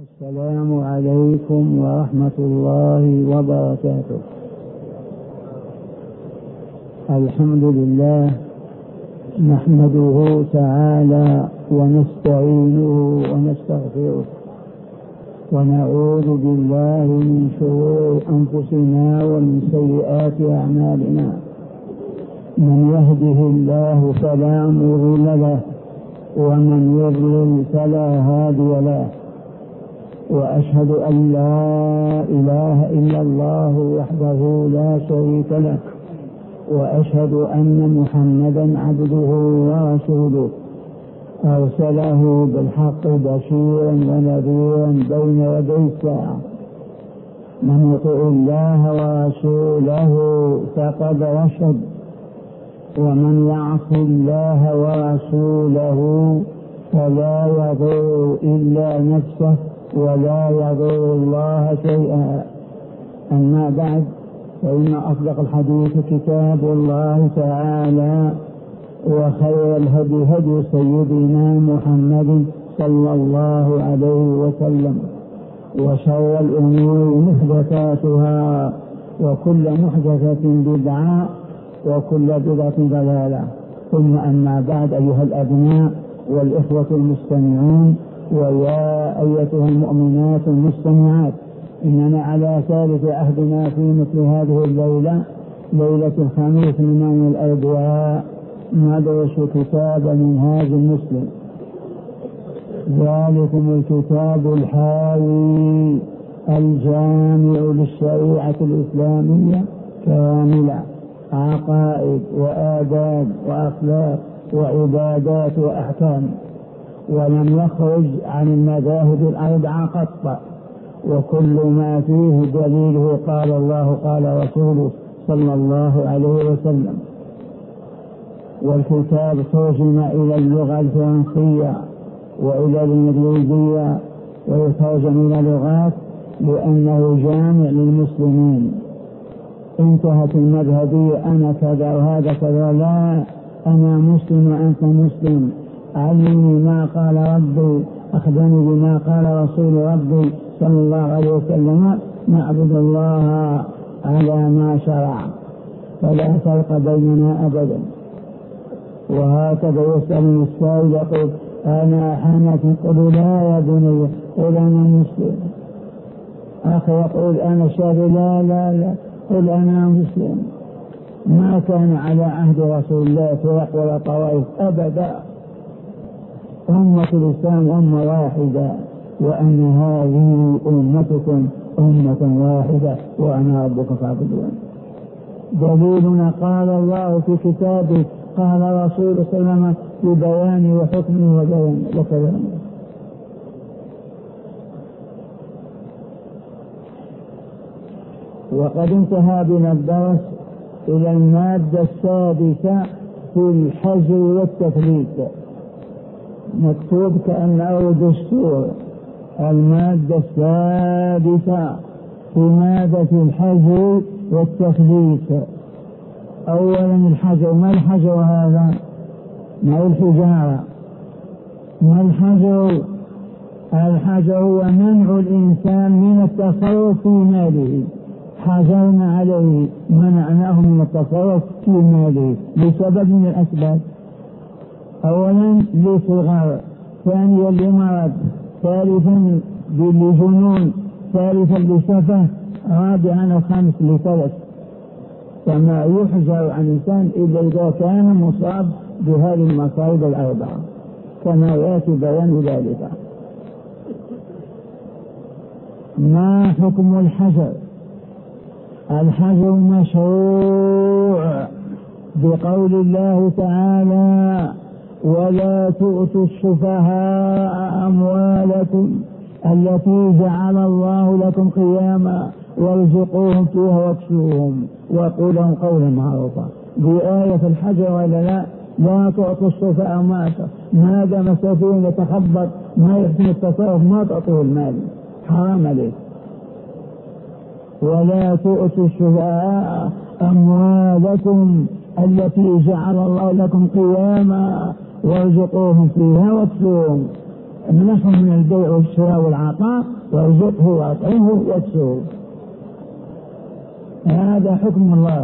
السلام عليكم ورحمة الله وبركاته. الحمد لله نحمده تعالى ونستعينه ونستغفره ونعوذ بالله من شرور أنفسنا ومن سيئات أعمالنا. من يهده الله فلا مضل له ومن يضلل فلا هادي له، وأشهد أن لا إله إلا الله وحده لا شريك له، وأشهد أن محمدا عبده ورسوله أرسله بالحق بشيرا ونذيرا بين يدي الساعة. من يطع الله ورسوله فقد رشد، ومن يعص الله ورسوله فلا يضر إلا نفسه ولا يضر الله شيئا. أما بعد، فإن أصدق الحديث كتاب الله تعالى، وخير الهدي هدي سيدنا محمد صلى الله عليه وسلم، وشر الأمور محدثاتها، وكل محدثة بدعة، وكل بدعة ضلالة. ثم أما بعد، أيها الأبناء والإخوة المستمعون، ويا أيتها المؤمنات المستمعات، إننا على ثالث عهدنا في مثل هذه الليلة، ليلة الخميس من يوم الأربعاء، ندرس كتاب منهاج المسلم. ذلكم الكتاب الحاوي الجامع للشريعة الإسلامية كاملة، عقائد وآداب وأخلاق وعبادات وأحكام، ولم يخرج عن المذاهب الأربعة قط، وكل ما فيه دليله قال الله قال رسوله صلى الله عليه وسلم. والكتاب ترجم إلى اللغة الفرنسية وإلى الإنجليزية، ويترجم إلى لغات لأنه جامع للمسلمين. انتهت المذهبية أنا كذا وهذا كذا، لا، أنا مسلم وأنت مسلم، علمني ما قال ربي، أخبرني بما قال رسول ربي صلى الله عليه وسلم، نعبد الله على ما شرع، فلا فرق بيننا أبدا. وهكذا يسأل السائل يقول أنا حنفي، قل لا يا بني، قل أنا مسلم. أخي يقول أنا شافعي، لا لا لا، قل أنا مسلم. ما كان على عهد رسول الله فرق ولا طوائف أبدا. أمة الإسلام أمة واحدة، وأن هذه أمتكم أمة واحدة وأنا ربكم فاعبدون. دليلنا قال الله في كتابه، قال رسول صلى الله عليه وسلم في بيان وحكمه وكلامه. وقد انتهى بنا الدرس إلى المادة السادسة في الحجر والتثليث، مكتوب كأنه دستور. المادة السادسة في مادة الحجر والتثليث. أولا الحجر، ما الحجر هذا؟ ما الحجارة؟ ما الحجر؟ الحجر هو منع الإنسان من التصرف في ماله. حجرنا عليه، منعناه من التصرف في ماله لسبب من الأسباب. أولا لصغر، ثانيا لمرض، ثالثا لجنون، ثالثا لسفه، رابعا وخامس لثلث. فما يحجر عن الإنسان إلا إذا كان مصاب بهذه المصائب الأربعة، كما يأتي بيان ذلك. ما حكم الحجر؟ الحجر مشروع بقول الله تعالى ولا تؤتوا السفهاء أموالكم التي جعل الله لكم قياما وارزقوهم فيها واكسوهم وقولوا لهم قولا معروفا. بآية الحجر ولا لا؟ لا تعطوا السفهاء ما دام سفيه يتخبط ما يحسن التصرف ما تعطوه المال، حرام عليك. ولا تؤتوا السفهاء أموالكم التي جعل الله لكم قياما وارزقوهم فيها واكسوهم. منحه من البيع والشراء والعطاء، وارزقه واطعمه واكسوه. هذا حكم الله.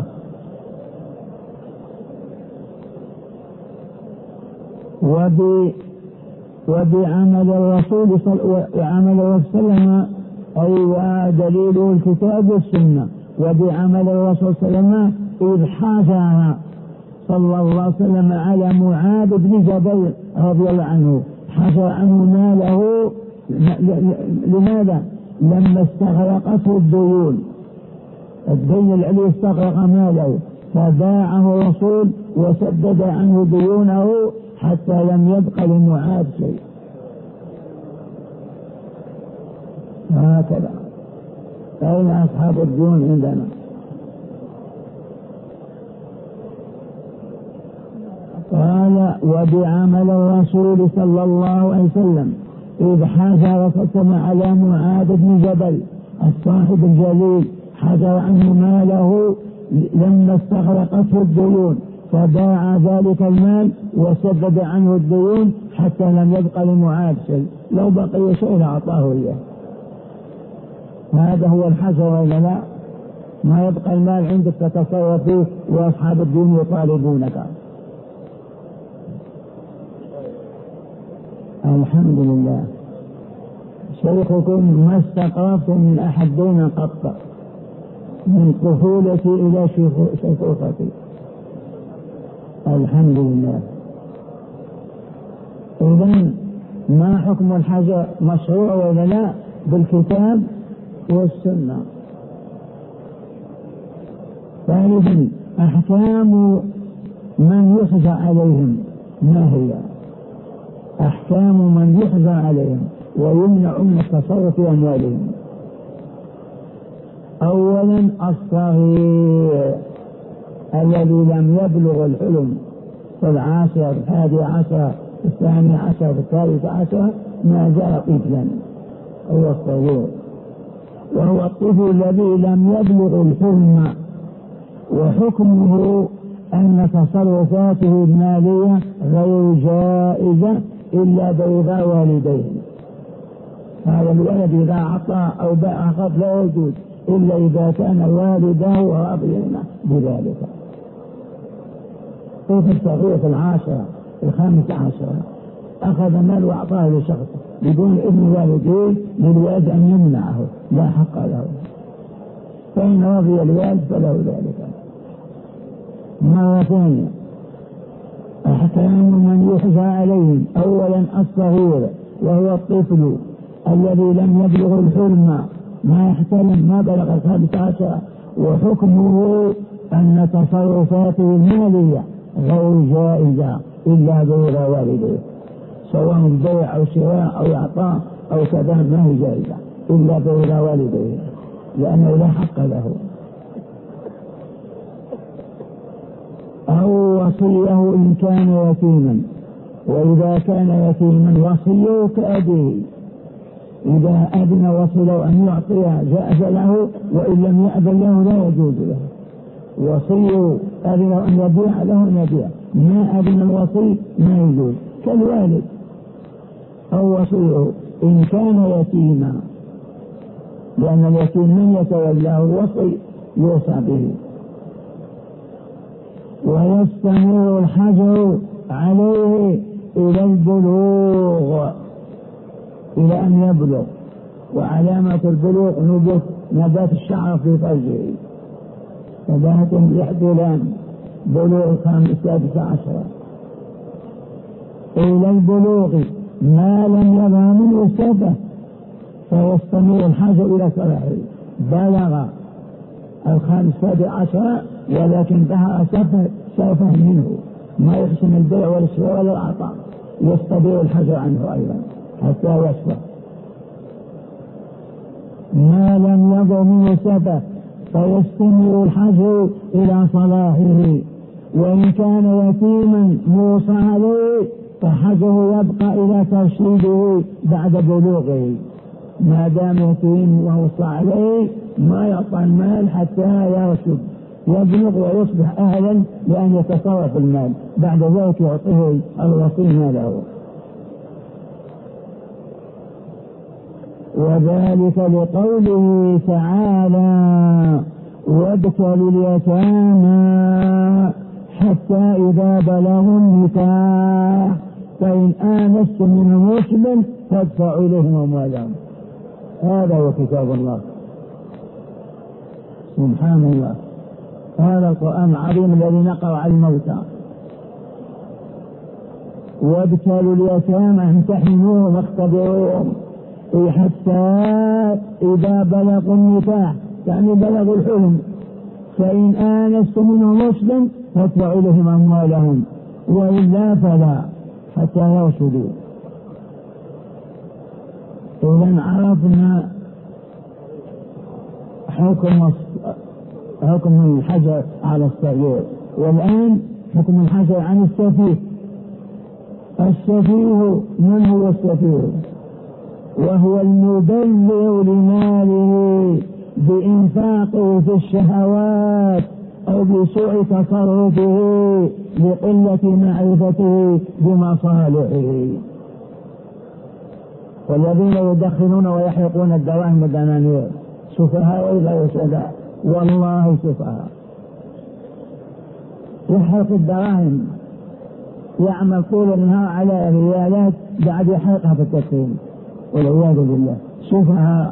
وبعمل الرسول صلى الله عليه وسلم أي دليله الكتاب والسنة. وبعمل الرسول صلى الله عليه وسلم إذ حاجها صلى الله عليه وسلم على معاذ بن جبل رضي الله عنه، حجر عنه ماله. لماذا؟ لما استغرقته الديون، الدين الذي استغرق ماله، فباعه الرسول وسدد عنه ديونه حتى لم يبق لمعاذ شيء. هكذا. أين أصحاب الديون عندنا؟ قال وبعمل الرسول صلى الله عليه وسلم إذ حجر على معاذ بن جبل الصاحب الجليل، حجر عنه ماله لما استغرقته الديون، فباع ذلك المال وسدد عنه الديون حتى لم يبق لمعاذ شيء، لو بقي شيء لأعطاه إياه. هذا هو الحجر ولا لا؟ ما يبقى المال عندك تتصرف فيه وأصحاب الدين يطالبونك. الحمد لله. شيخكم ما استقررت من أحد دون قط من طفولتي إلى شيخوختي. الحمد لله. إذن ما حكم الحجر؟ مشروع ولا لا؟ بالكتاب والسنة. ثالثا أحكام من يحجر عليهم، ما هي؟ أحكام من يحجر عليهم ويمنع من التصرف في أموالهم. أولا الصغير الذي لم يبلغ الحلم في العاشر، الحادي عشر، الثاني عشر، الثالث عشر، ما زال طفلا، هو الصغير، وهو الطفل الذي لم يبلغ الحلم، وحكمه أن تصرفاته المالية غير جائزة إلا برضا والديه. هذا الولد إذا أعطى أو باع قبل لا يجوز إلا إذا كان والده راضيين بذلك. طفل صغير في العاشرة، الخامسة عشرة، أخذ مال وأعطاه لشخص بدون إذن والديه، للوالد أن يمنعه، لا حق له، فإن رضي الوالد فله ذلك. مرة ثانية أحكام من يحجر عليهم. أولا الصغير وهو الطفل الذي لم يبلغ الحلم، ما يحتلم، ما بلغ الخامسة عشر، وحكمه أن تصرفاته المالية غير جائزة إلا برضا والديه، سواء البيع أو شراء أو إعطاء أو كذا، ما هي جائزة إلا برضا والديه، لأنه لا حق له. أو وصيه إن كان يتيما، وإذا كان يتيما وصيه كأبيه، إذا أذن وصله أن يعطيه جاز له، وإن لم يأذن له لا يجوز له. وصيه أذن أن يبيع له أن يبيع، ما أذن الوصي ما يجوز، كالوالد. أو وصيه إن كان يتيما، لأن اليتيم من يتولاه الوصي يوصى به. ويستمر الحجر عليه إلى البلوغ، إلى أن يبلغ. وعلامة البلوغ نبات الشعر في فرجه، نبات يحدثان بلوغ السادس عشر. إلى البلوغ ما لم يظهر منه سفه فيستمر الحجر إلى صلاحه. بلغ السادس عشر ولكن ظهر سفه منه، ما يحسن البيع والشراء ولا العطاء، يستبيع الحجر عنه أيضا حتى يشفى. ما لم يظهر منه سفه فيستمر الحجر إلى صلاحه. وإن كان يتيما موصى عليه فحجره يبقى إلى ترشيده بعد بلوغه. ما دام يتيم ووصى عليه ما يعطى المال حتى يرشد، يبلغ ويصبح أهلا لأن يتصرف المال، بعد ذلك يعطيه الوصي ماله. وذلك لقوله تعالى وابتلوا اليتامى حتى إذا بلغوا النكاح فإن آنستم منهم رشدا فادفعوا إليهم أموالهم. هذا هو كتاب الله سبحان الله. هذا القرآن العظيم الذي نقرأ على الموتى. وابتلوا اليتامى امتحنوهم واختبروهم حتى إذا بلغوا النكاح يعني بلغوا الحلم فإن آنستم منهم رشدا فادفعوا إليهم أموالهم وإلا فلا حتى يرشدوا. إذن عرفنا حكم الحجر على الصغير، والآن حكم الحجر عن السفيه. السفيه من هو السفيه؟ وهو المبذر لماله بإنفاقه في الشهوات أو بسوء تصرفه لقلة معرفته بمصالحه. والذين يدخنون ويحرقون الدواهم والدنانير سفهاء وغير سفهاء، والله سفهاء. يحرق الدراهم، يعمل طول النهار على ريالات بعد يحرقها في التدخين والعياذ بالله، سفهاء.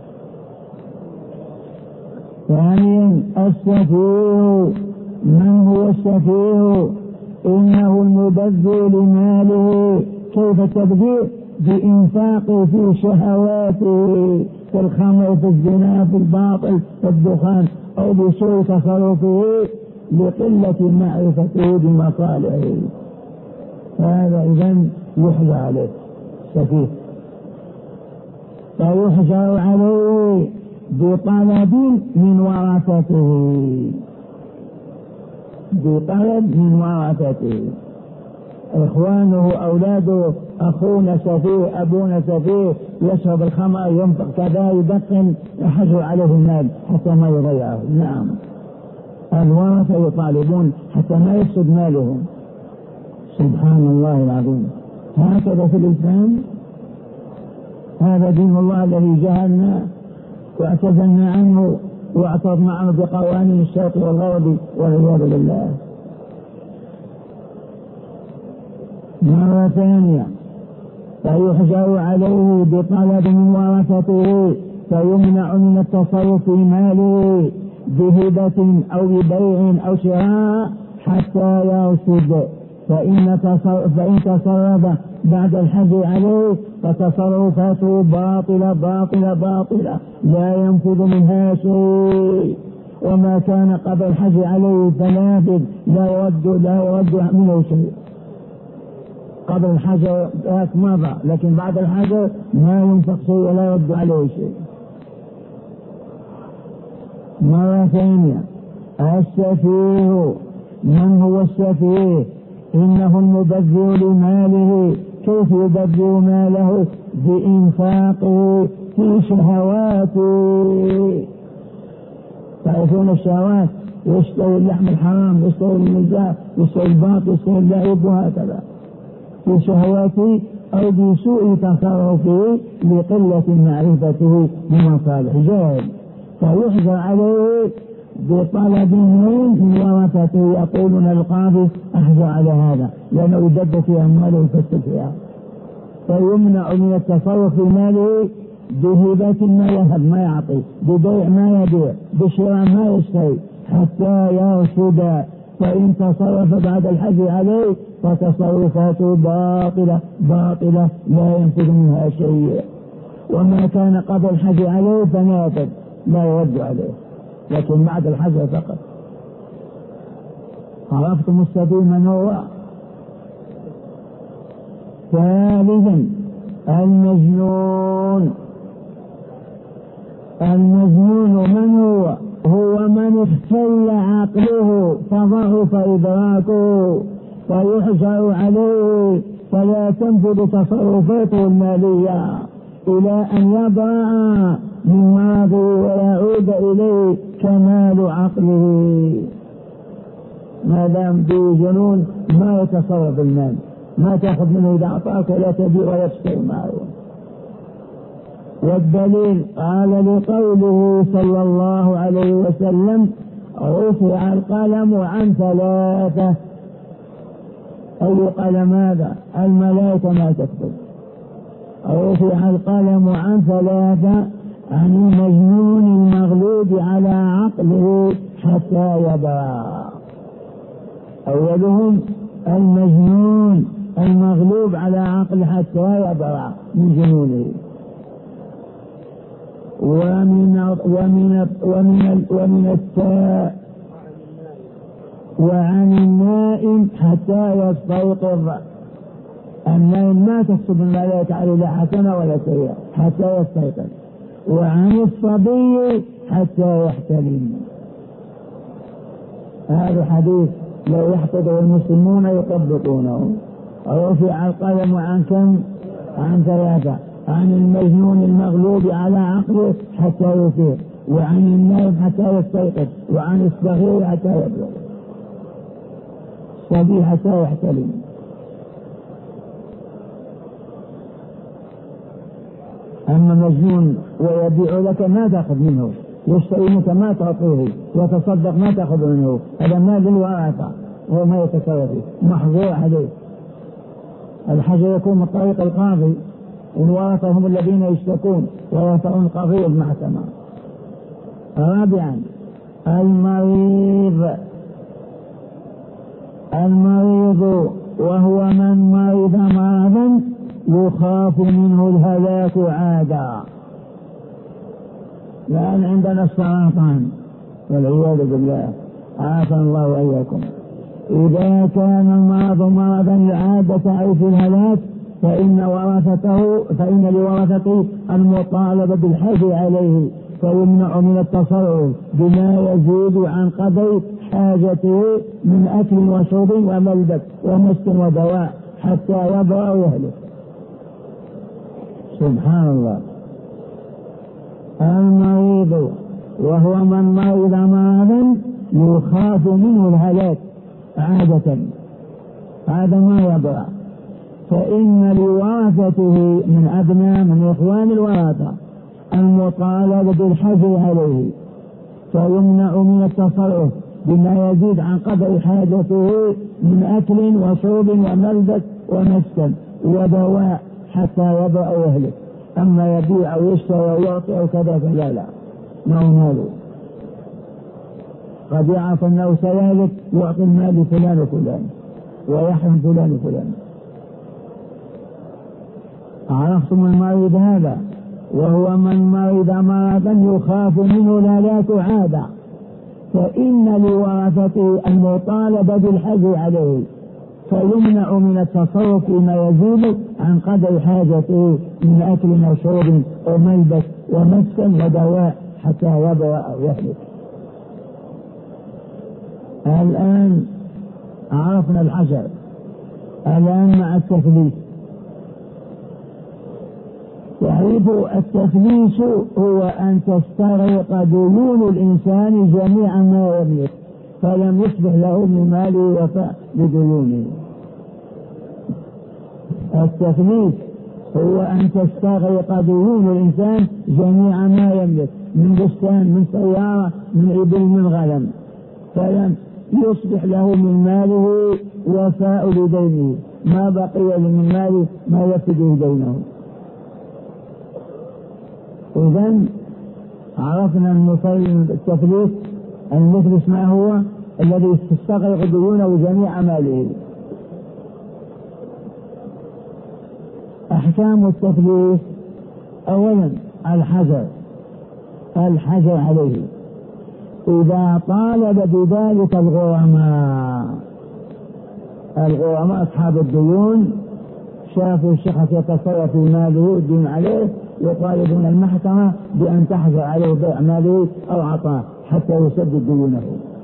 ثانيا السفيه. من هو السفيه؟ إنه المبذر لماله. كيف التبذير؟ بإنفاقه في شهواته، في الخمر، في الزنا، في الباطل، في الدخان، أو بسوء تصرفه لقلة معرفته بمصالحه. هذا إذن يحجر عليه سفيه، فيحجر عليه بطلب من ورثته، بطلب من ورثته، إخوانه، أولاده، أخونا سفيه، أبونا سفيه، يشرب الخمر، ينفق كذا، يدخن، يحجر عليه المال حتى ما يضيعه. نعم، الورثة يطالبون حتى ما يفسد مالهم. سبحان الله العظيم. هكذا في الإسلام. هذا دين الله الذي جهلنا واعتزلنا عنه واعترضنا عنه بقوانين الشرق والغرب والعياذ بالله. مرة ثانية فيحجر عليه بطلب من ورثته، فيمنع من التصرف في ماله بهبة أو ببيع أو شراء حتى يرشد. فإن تصرف بعد الحجر عليه فتصرفاته باطلة باطلة باطلة لا ينفذ منها شيء، وما كان قبل الحجر عليه فنافذ لا يرد منه شيء. قبل الحجر مضى، لكن بعد الحجر ما ينفق شيء ولا يرد عليه شيء. مرة ثانية السفيه. من هو السفيه؟ إنه المبذر لماله. كيف يبذر ماله؟ بإنفاقه في شهواته. تعرفون الشهوات، يشتري اللحم الحرام، يشتري المزاح، يشتري الباطل، يشتري اللعب، وهكذا في شهواته أو بسوء تصرفه لقلة معرفته بمصالح جاهل، فيحجر عليه بطلب من ورثته. يقولون القاضي أحجر على هذا لأنه يدب في أمواله ويفسد فيها، فيمنع من التصرف في ماله بهبة ما يهب ما يعطي، ببيع ما يبيع، بشراء ما يشتري حتى يرشد. فإن تصرف بعد الحجر عليه فتصرفاته باطلة باطلة لا ينفذ منها شيء، وما كان قبل الحجر عليه فنافذ لا يرد عليه، لكن بعد الحجر فقط. عرفتم السفيه من هو؟ ثالثا المجنون. المجنون من هو؟ هو من اختل عقله فضعف إدراكه، فيحجر عليه فلا تنفذ تصرفاته المالية إلى أن يبرأ من ماضي ويعود إليه كمال عقله. ما دام به جنون ما يتصرف المال، ما تأخذ منه إذا أعطاك ولا تبيع ولا تشتري معه. والدليل قال لقوله صلى الله عليه وسلم رفع القلم عن 3. أي قلم هذا؟ الملائكة ما تكتب. رفع القلم عن 3 عن المجنون المغلوب على عقله حتى يبرأ. أولهم المجنون المغلوب على عقله حتى يبرأ من جنونه، ومن التاء وعن النائم حتى يستيقظ. النائم ما تكتب الملائكة عليه لا حسنة ولا سيئة حتى يستيقظ. وعن الصبي حتى يحتلم. هذا حديث لو يحفظه المسلمون يطبقونه. رفع القلم عن كم؟ عن 3. عن المجنون المغلوب على عقله حتى يفيق، وعن النائم حتى يستيقظ، وعن الصغير حتى يبلغ، الصبي حتى يحتلم. أما مجنون ويبيع لك ما تأخذ منه، يشتري منك ما تعطيه، وتصدق ما تأخذ منه، هذا مال للورثة وهو ما يتصرف فيه، محظور عليه. الحاجة يكون من طريق القاضي، والورثة هم الذين يشتكون ويرفعون القضية المحكمة. 4. المريض وهو من مرض مرضا يخاف منه الهلاك عادا. الآن عندنا السرطان والعياذ بالله، عافانا الله وإياكم. إذا كان المرض مرضا عادة أو في الهلاك فإن لورثته المطالبة بالحج عليه، فيمنع من التصرف بما يزيد عن قضاء حاجته من أكل وشرب وملبس ومسكن ودواء حتى يبرأ ويهلك. سبحان الله. المريض وهو من مرض مرضا يخاف منه الهلاك عادة، هذا ما يبرأ، فإن لورثته من أبناء من إخوان الورثة المطالبة بالحجر عليه، فيمنع من التصرف بما يزيد عن قدر حاجته من أكل وشرب وملبس ومسكن ودواء حتى يبرأ ويهلك. أما يبيع أو يشتري أو يعطي أو كذا فلا، لا، ما هو ماله. قد يعرف أنه سيهلك يعطي المال لفلان وفلان ويحرم فلان وفلان. عرفتم المريض هذا؟ وهو من مرض مرضا يخاف منه الهلاك عادا، فإن لورثته المطالبة بالحجر عليه، فيمنع من التصرف فيما يزيد عن قدر حاجته من أكل وشرب وملبس ومسكن ودواء حتى يبرأ أو يهلك. الآن عرفنا الحجر، الآن مع التفليس. تعريف التفليس هو أن تستغرق ديون الإنسان جميع ما يملك فلم يصبح له من ماله وفاء بديونه. التفليس هو أن تستغرق ديون الإنسان جميع ما يملك من بستان من سيارة من إبل من غنم، فلم يصبح له من ماله وفاء لدينه، ما بقي من ماله ما يفدي دينه. إذن عرفنا التفليس. المفلس ما هو؟ الذي تستغرق ديونه جميع ماله. أحكام التفليس: أولا الحجر عليه إذا طالب بذلك الغرماء أصحاب الديون شافوا الشخص يتصرف في ماله الدين عليه يطالبون المحكمة بأن تحجر عليه بيع ماله أو عطاه حتى يسدد ديونه.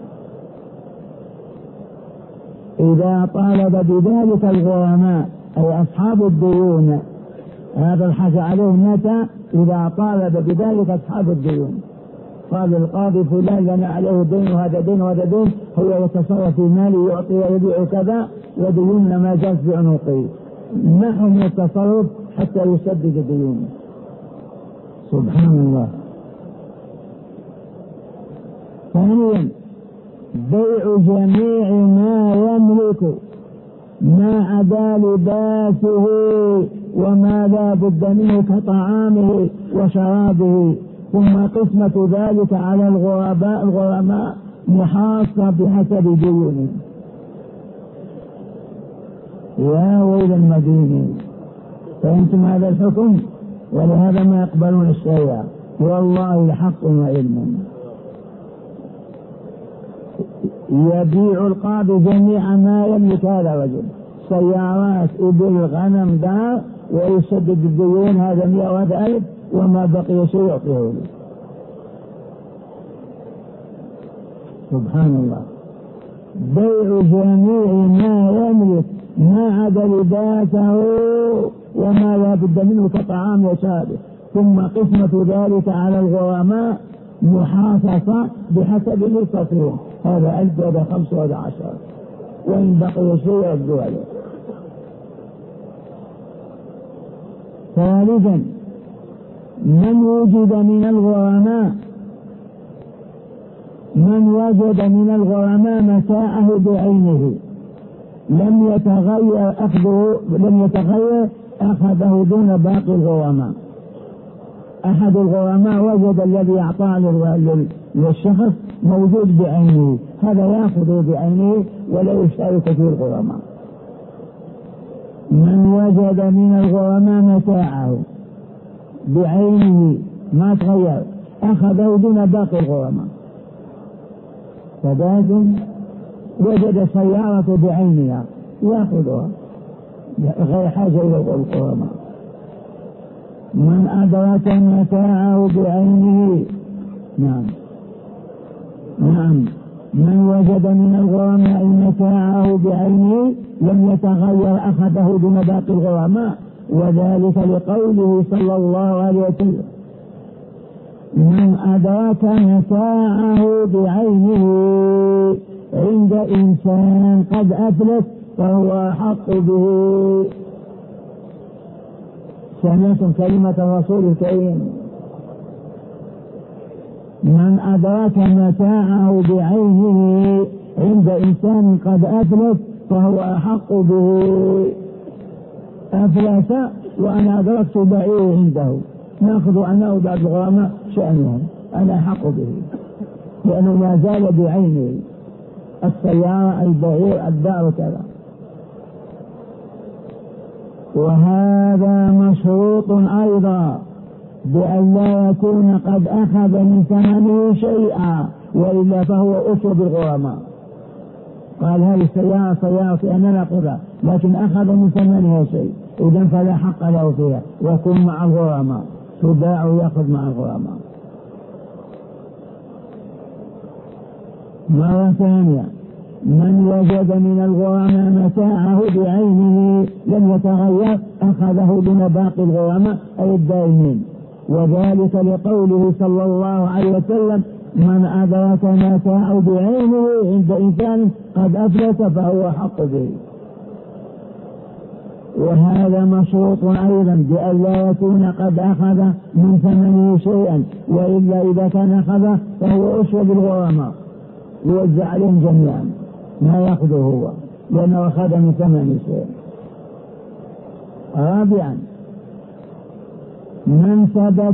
إذا طالب بذلك الغرماء أي أصحاب الديون، هذا الحجر عليه متى؟ إذا طالب بذلك أصحاب الديون، قال القاضي فلان لنا عليه دين وهذا دين وهذا دين، هو يتصرف في ماله يعطي ويبيع كذا وديوننا ما جاز بعنقه، نحن من التصرف حتى يسدد ديونه. سبحان الله. ثانيا بيع جميع ما يملك ما عدا لباسه وما لا بد منه كطعامه وشرابه، ثم قسمة ذلك على الغرماء محاصة بحسب ديونهم. يا ويل المدين، فأنتم هذا الحكم، ولهذا ما يقبلون الشريعة. والله لحق وعلم. يبيع القاضي جميع ما يملك هذا الرجل، سيارات، إبل، غنم، دار، ويسدد الديون، هذا 100 وهذا 1000، وما بقي شيء يعطيه له. سبحان الله. بيع جميع ما يملك ما عدا لباسه وما لا بد منه كطعام وشرابه، ثم قسمة ذلك على الغرماء محاصصة بحسب التصريح، هذا 1000 وهذا 5 وهذا 10، وإن بقي شيء يرجو عليه. ثالثا من وجد من الغرماء متاعه بعينه لم يتغير أخذه دون باقي الغرماء. أحد الغرماء وجد الذي أعطاه للشخص موجود بعينه، هذا يأخذه بعينه ولا يشترك في الغرماء. من وجد من الغرماء متاعه بعينه ما تغير أخذه دون باقي الغرماء. فبعد وجد سيارة بعينها يأخذها غير حاجة إلى الغرماء. من أدرك متاعه بعينه، نعم من وجد من الغرماء متاعه بعينه لم يتغير أخذه دون باقي الغرماء، وذلك لقوله صلى الله عليه وسلم: من أدرك متاعه بعينه عند إنسان قد أفلت فهو أحق به. سمعتم كلمة الرسول الكريم: من أدرك متاعه بعينه عند إنسان قد أفلت فهو أحق به. أفلس وأنا أدركت بعيره عنده، نأخذ عنه بعد الغرماء شأنهم، أنا أحق به لأنه ما زال بعينه، السيارة، البعير، الدار، كذا. وهذا مشروط أيضا بأن لا يكون قد أخذ من ثمنه شيئا، وإلا فهو أسوة بالغرماء. قال هذه السيارة سيارتي أنا نأخذها، لكن أخذ من ثمنها شيء، إذن فلا حق له فيها، ويكون مع الغرماء، تباع ويأخذ مع الغرماء. مرة ثانية: من وجد من الغرماء متاعه بعينه لم يتغير أخذه دون باقي الغرماء أي الدائمين، وذلك لقوله صلى الله عليه وسلم: من أدرك متاعه بعينه عند إنسان قد أفلت فهو حق به. وهذا مشروط أيضا بأن لا يكون قد أخذ من ثمنه شيئا، وإلا إذا كان أخذه فهو أسوة بالغرماء، يوزع عليهم جميعا، ما يأخذه هو لأنه أخذ من ثمنه شيئا. رابعا: من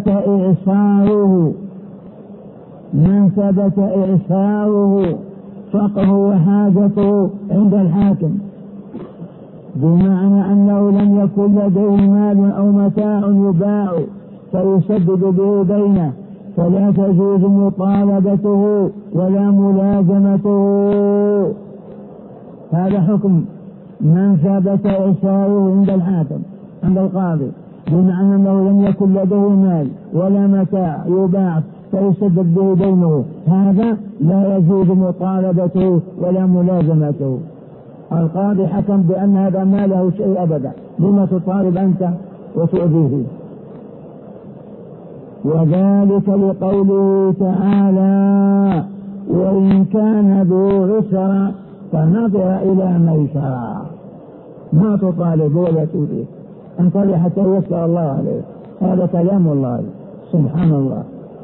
ثبت إعساره فقه وحاجته عند الحاكم، بمعنى أنه لم يكن لديه مال أو متاع يباع فيسدد به دينه، فلا تجوز مطالبته ولا ملازمته. هذا حكم من ثبت إعساره عند الحاكم عند القاضي، بمعنى أنه لم يكن لديه مال ولا متاع يباع فيسدد به دينه، هذا لا يجوز مطالبته ولا ملازمته. القاضي حكم بأن هذا ما له شيء أبدا، لما تطالب أنت وتؤذيه؟ وذلك لقوله تعالى: وإن كان ذو عسرى فنظر إلى ميسرى. ما تطالب ولا تؤذيه، انتظر حتى يسر الله عليه، هذا كلام الله سبحان الله.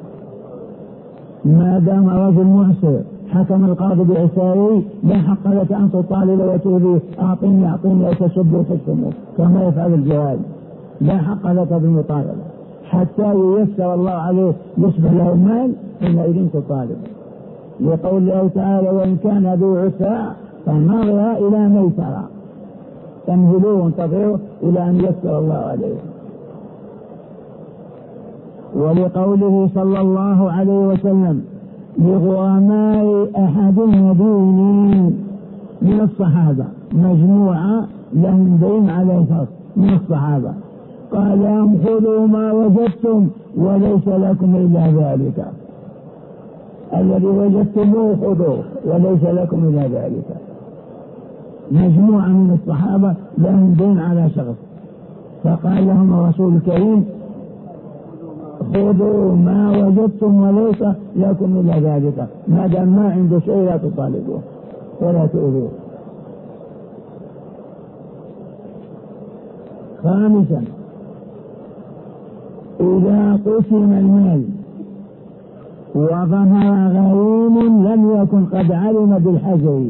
ما دام رجل معسر حكم القاضي بعساره لا حق لك أن تطالب وتؤذيه أعطني أعطني أو تسب وتشتمه كما يفعل الجهال. لا حق لك بالمطالبة حتى ييسر الله عليه يصبح له المال حينئذ تطالب، لقول الله تعالى وإن كان ذو عسرى فنظر إلى ميسرة، تمهلوه وانتظروه إلى أن يسر الله عليه. ولقوله صلى الله عليه وسلم لغرماء أحد المدينين من الصحابة مجموعة لهم دين على الفرض من الصحابة، قال لهم خذوا ما وجدتم وليس لكم إلا ذلك، الذي وجدتموه خذوه وليس لكم إلا ذلك. مجموعة من الصحابة لهم دين على شخص، فقال لهم الرسول الكريم خذوا ما وجدتم وليس لكم إلا ذلك، ما دام ما عنده شيء لا تطالبوه ولا تؤذوه. خامسا إذا قسم المال وظهر غريم لم يكن قد علم بالحجر،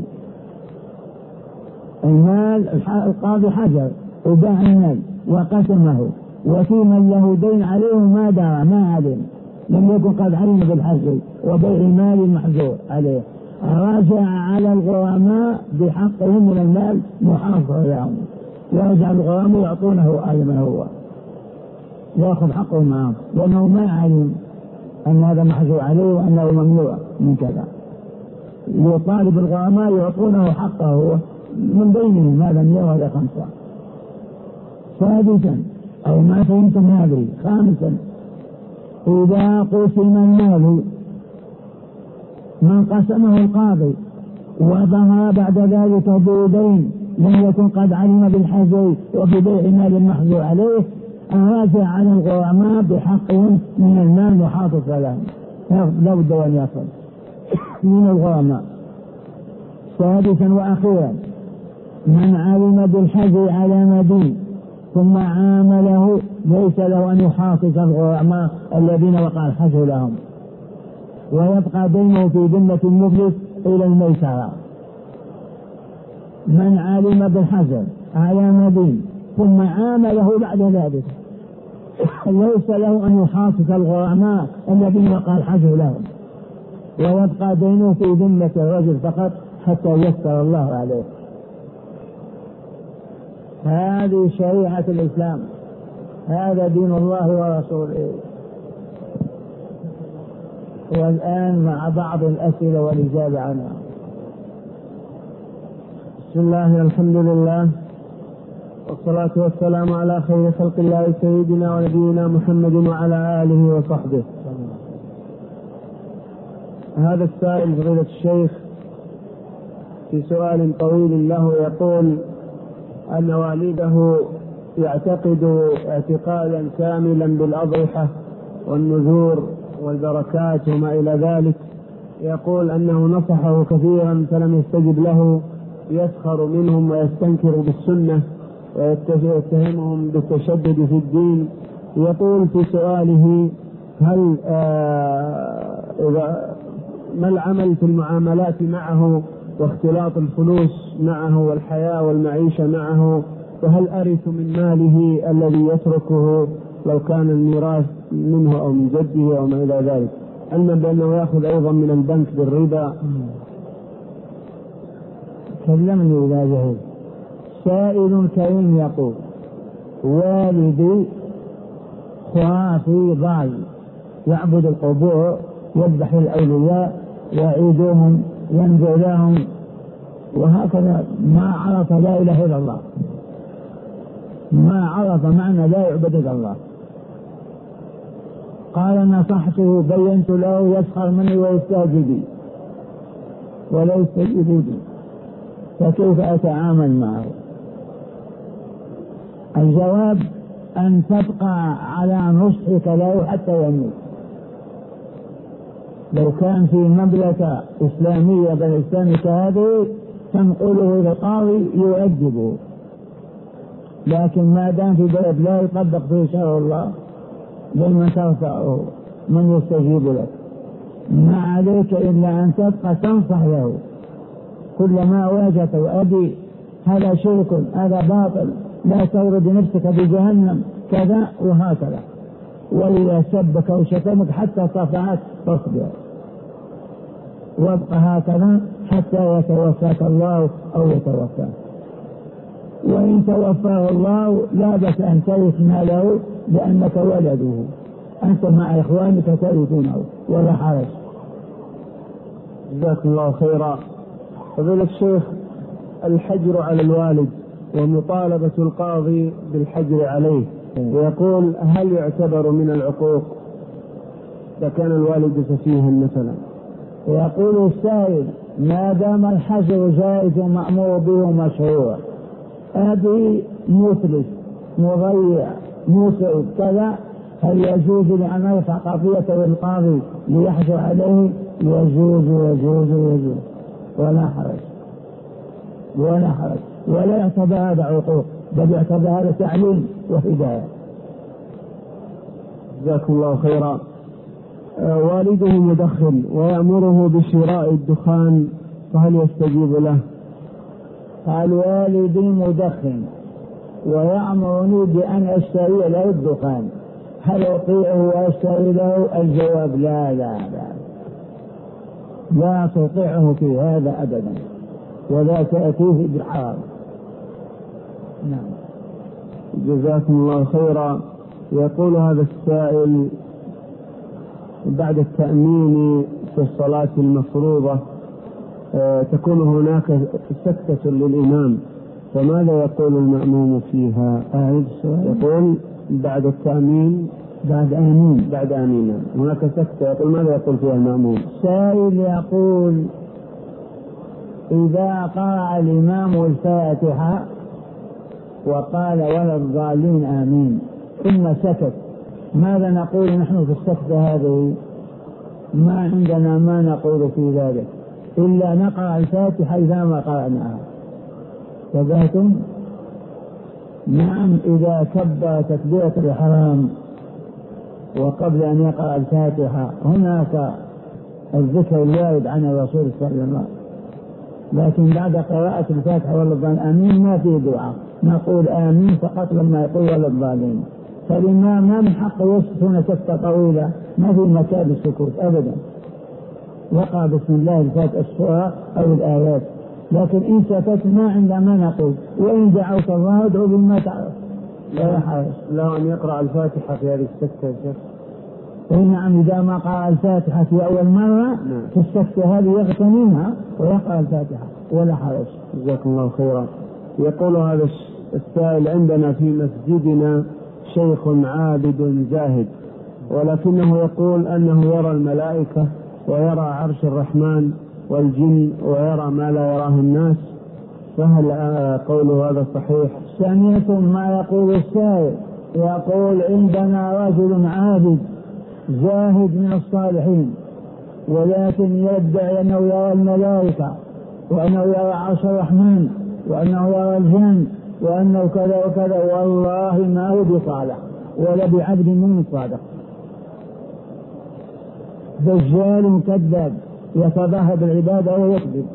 المال القاضي حجر وباع المال وقسمه وفي من له دين عليه ما درى ما علم، لم يكن قد علم بالحجر وبيع المال المحجور عليه، رجع على الغرماء بحقهم من المال محافظة لهم، يرجع الغرماء يعطونه أيضا هو يأخذ حقه معهم لأنه ما علم أن هذا محجور عليه وأنه ممنوع من كذا، يطالب الغرماء يعطونه حقه هو من بينهم هذا 100 وهذا 5. سادسا أو ما فهمتم هذه. خامسا إذا قسم المال من قسمه القاضي وظهر بعد ذلك بدين لم يكن قد علم بالحجر وببيع المال المحجور عليه، راجع على الغرماء بحقهم من المال محافظ لهم، لا بد أن يصل من الغرماء. سادسا وأخيرا من علم بالحجر على مدين ثم عامله ليس له أن يحافظ الغرماء الذين وقع الحجر لهم ويبقى دينه في ذمة المفلس إلى الميسرة. من علم بالحجر على مدين ثم عامله بعد ذلك ليس له أن يحافظ الغرماء الذين وقع الحجر لهم ويبقى دينه في ذمة الرجل فقط حتى يسر الله عليه. هذه شريعة الإسلام، هذا دين الله ورسوله. والآن مع بعض الأسئلة والإجابة عنها. بسم الله الحمد لله والصلاة والسلام على خير خلق الله سيدنا ونبينا محمد وعلى آله وصحبه. هذا السائل فضيلة الشيخ في سؤال طويل له يقول أن والده يعتقد اعتقادا كاملا بالأضرحة والنذور والبركات وما إلى ذلك، يقول أنه نصحه كثيرا فلم يستجب له، يسخر منهم ويستنكر بالسنة ويتهمهم بالتشدد في الدين. يقول في سؤاله هل ما العمل في المعاملات معه واختلاط الفلوس معه والحياة والمعيشة معه، وهل أرث من ماله الذي يتركه لو كان الميراث منه أو من جده أو ما إلى ذلك، علما بأنه يأخذ أيضا من البنك بالربا. كلمني إذا جهل. سائل كريم يقول والدي خرافي ضال يعبد القبور يذبح الأولياء يعيدهم ينزل لهم وهكذا، ما عرف لا إله إلا الله، ما عرف معنى لا يعبد إلا الله. قال نصحته بينت له يسخر مني ويستهزئ بي ولا يستجيب لي، فكيف أتعامل معه؟ الجواب أن تبقى على نصحك له حتى يموت. لو كان في مملكة إسلامية بالإسلام كهذه تنقله إلى القاضي يؤدبه، لكن ما دام في بلد لا يطبق فيه شرع الله لمن ترفعه من يستجيب لك. ما عليك إلا أن تبقى تنصح له كلما واجهته أبي هذا شرك هذا باطل لا تورد نفسك بجهنم كذا وهكذا، وإذا سبك وشتمك حتى صفعت فاصبر وابقى هكذا حتى يتوفاك الله أو يتوفاك. وإن توفاه الله لا بأس أن ترث ماله لأنك ولده، أنت مع إخوانك ترثونه ولا حرج. جزاكم الله خيرا. فضيلة الشيخ، الحجر على الوالد ومطالبة القاضي بالحجر عليه، ويقول هل يعتبر من العقوق إذا كان الوالد سفيها مثلا؟ يقول السائل ما دام الحجر جائز ومأمور به مشروع، أبي مفلس مضيع مسعود كذا، هل يجوز لأن يرفع قضيته للقاضي ليحجر عليه؟ يجوز يجوز يجوز ولا حرج ولا حرج، ولا يعتبر هذا عقوق بل يعتبر هذا تعليم وهداية. جزاكم الله خيرا. والده مدخن ويأمره بشراء الدخان فهل يستجيب له؟ قال والدي مدخن ويأمرني بأن أشتري له الدخان، هل أطيعه وأشتري له؟ الجواب لا لا لا لا تطيعه في هذا أبدا ولا تأتيه بالحرام. نعم. جزاكم الله خيرا. يقول هذا السائل بعد التأمين في الصلاة المفروضة تكون هناك سكتة للإمام، فماذا يقول المأموم فيها؟ يقول بعد التأمين بعد آمين هناك سكتة، يقول ماذا يقول فيها المأموم؟ سائل يقول إذا قرأ الإمام الفاتحة وقال ولا الضالين آمين ثم سكت، ماذا نقول نحن في السكتة هذه؟ ما عندنا ما نقول في ذلك إلا نقرأ الفاتحة إذا ما قرأناها. تبعتم؟ نعم. إذا كبر تكبيرة الإحرام وقبل أن يقرأ الفاتحة هناك الذكر الوارد عن الرسول صلى الله عليه وسلم، لكن بعد قراءة الفاتحة ولا الضالين آمين ما في دعاء، نقول آمين فقط لما يقول ولا الضالين. فالإمام ما من حقه يسكت هنا سكتة طويلة، ما في مكان السكوت أبدا، وقع بسم الله الفاتحة السورة أو الآيات، لكن إن سكت ما عندنا ما نقول، وإن دعوت الله ادعو بما تعرف لا حرج. له أن يقرأ الفاتحة في هذه السكتة يا شيخ؟ نعم. إذا ما قرأ الفاتحة في أول مرة في السكتة هذه يغتنمها ويقرأ الفاتحة ولا حرج. جزاكم الله خيرا. يقول هذا السائل عندنا في مسجدنا شيخ عابد زاهد، ولكنه يقول أنه يرى الملائكة ويرى عرش الرحمن والجن ويرى ما لا يراه الناس، فهل قوله هذا صحيح؟ سمعتم ما يقول السائل؟ يقول عندنا رجل عابد زاهد من الصالحين ولكن يدعي أنه يرى الملائكة وأنه يرى عرش الرحمن وأنه يرى الجن وأنه كذا وكذا، والله ما هو بصالح ولا بعبد من صادق، دجال كذاب يتظاهر بالعبادة ويكذب.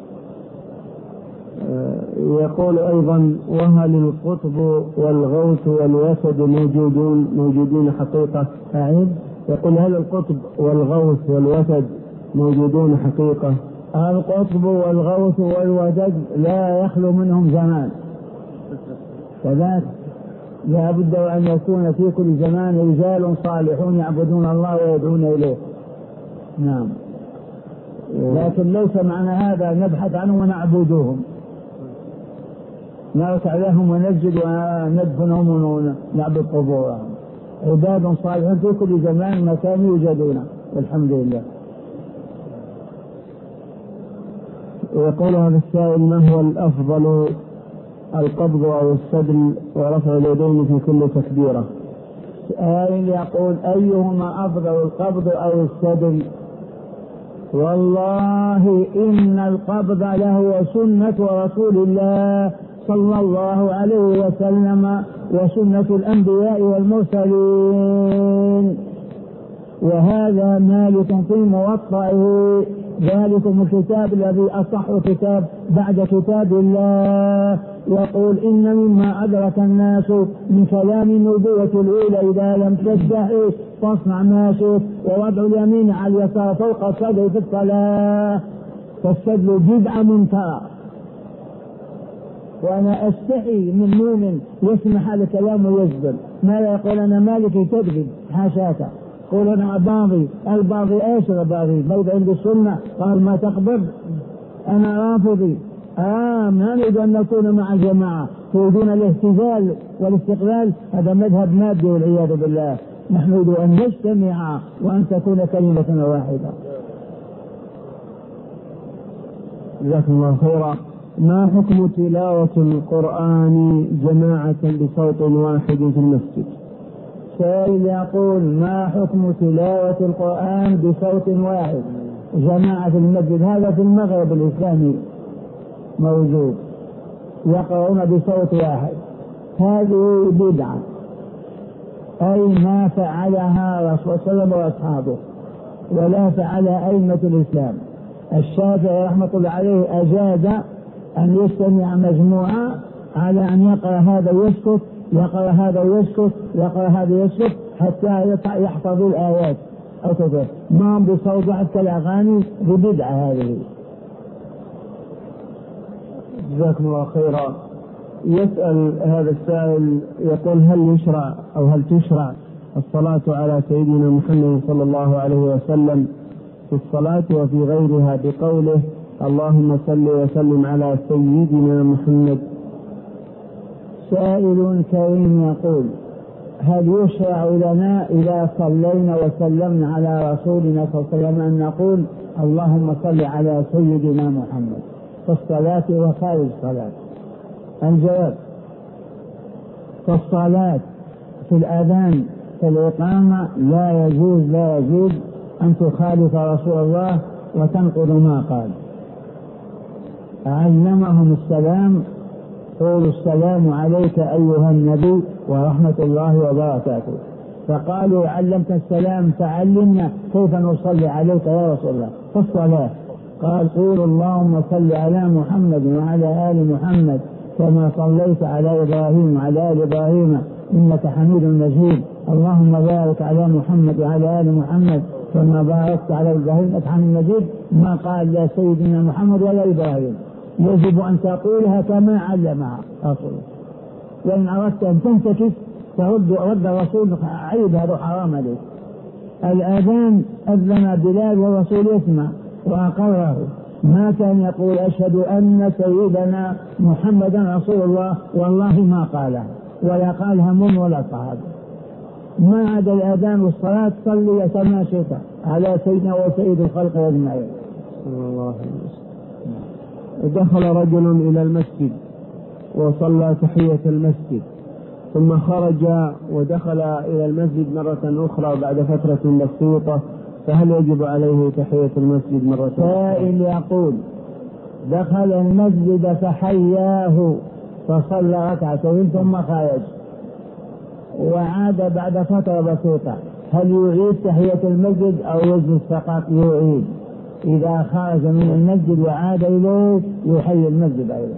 يقول أيضا وهل القطب والغوث والوسد موجودون حقيقة؟ يقول هل القطب والغوث والوسد موجودون حقيقة؟ القطب والغوث والوسد لا يخلو منهم زمان، كذلك لا بد أن يكون في كل زمان رجال صالحون يعبدون الله ويدعون إليه. نعم. لكن ليس معنى هذا نبحث عنهم ونعبدهم، نركع لهم ونسجد وندفنهم ونعبد قبورهم، عباد صالحون في كل زمان مكان يوجدون والحمد لله. ويقول هذا السائل ما هو الأفضل، القبض أو السدل ورفع اليدين في كل تكبيرة؟ سائل يقول أيهما أفضل القبض أو السدل؟ والله إن القبض له سنة رسول الله صلى الله عليه وسلم وسنة الأنبياء والمرسلين، وهذا مالك في موطئه ذلكم الكتاب الذي أصح كتاب بعد كتاب الله. يقول إن مما أدرك الناس من كلام النبوة الأولى إذا لم تستحي فاصنع ما شئت ووضع اليمين على اليسار فوق الصدر في الصلاة فالسجل بدعة منكرة. وأنا أستحي من مؤمن يسمح هذا الكلام ويسجد. ما لا يقول أنا مالكي تكذب حاشاك، قول أنا الباضي إيش الباضي موضع عند السنة قال ما تقبض أنا رافضي. ما نريد أن نكون مع الجماعة تريدون الاهتزال والاستقلال، هذا مذهب مادي والعياذ بالله. نحن نريد أن نجتمع وأن تكون كلمة واحدة. جزاكم الله خيرا. ما حكم تلاوة القرآن جماعة بصوت واحد في المسجد؟ سائل يقول ما حكم تلاوة القرآن بصوت واحد جماعة في المسجد؟ هذا في المغرب الإسلامي موجود يقرؤون بصوت واحد. هذه بدعة، أي ما فعلها رسول الله صلى الله عليه وسلم وأصحابه ولا فعلها أئمة الإسلام. الشافعي رحمة الله عليه أجاز أن يجتمع مجموعة على أن يقرأ هذا يسكت، يقرأ هذا يسكت، يقرأ هذا يسكت حتى يحفظوا الآيات أو كذا، ما هم بصوت واحد كالأغاني ببدعة هذه. جزاكم الله خيرا. يسأل هذا السائل يقول هل يشرع أو هل تشرع الصلاة على سيدنا محمد صلى الله عليه وسلم في الصلاة وفي غيرها بقوله اللهم صل وسلم على سيدنا محمد؟ سائل كريم يقول هل يشرع لنا إذا صلينا وسلمنا على رسولنا صلى الله عليه وسلم أن نقول اللهم صل على سيدنا محمد في الصلاة وخارج الصلاة؟ الجواب في الصلاة في الأذان في الإقامة لا يجوز أن تخالف رسول الله وتنقض ما قال. علمهم السلام قولوا السلام عليك أيها النبي ورحمة الله وبركاته، فقالوا علمت السلام فعلمنا كيف نصلي عليك يا رسول الله في الصلاة. قال قولوا اللهم صل على محمد وعلى آل محمد كما صليت على إبراهيم وعلى آل إبراهيم إنك حميد مجيد، اللهم بارك على محمد وعلى آل محمد كما باركت على إبراهيم إنك حميد مجيد. ما قال لا سيدنا محمد ولا إبراهيم. يجب أن تقولها كما علمها رسول. وإن أردت أن تنتكس رد الرسول عيب، هذا حرام عليك. الأذان أذن بلال والرسول يسمع وأقره، ما كان يقول أشهد أن سيدنا محمدا رسول الله والله ما قاله ولا قالها من ولا صحابة. ما عدا الأذان والصلاة صلي كما شئت على سيدنا وسيد الخلق أجمعين. دخل رجل إلى المسجد وصلى تحية المسجد ثم خرج ودخل إلى المسجد مرة أخرى بعد فترة بسيطة، فهل يجب عليه تحية المسجد مرة أخرى؟ سائل يقول دخل المسجد فحياه فصلى ركعتين ثم خرج وعاد بعد فترة بسيطة، هل يعيد تحية المسجد أو يجلس فقط؟ يعيد. إذا خرج من المسجد وعاد إليه يحيي المسجد أيضا.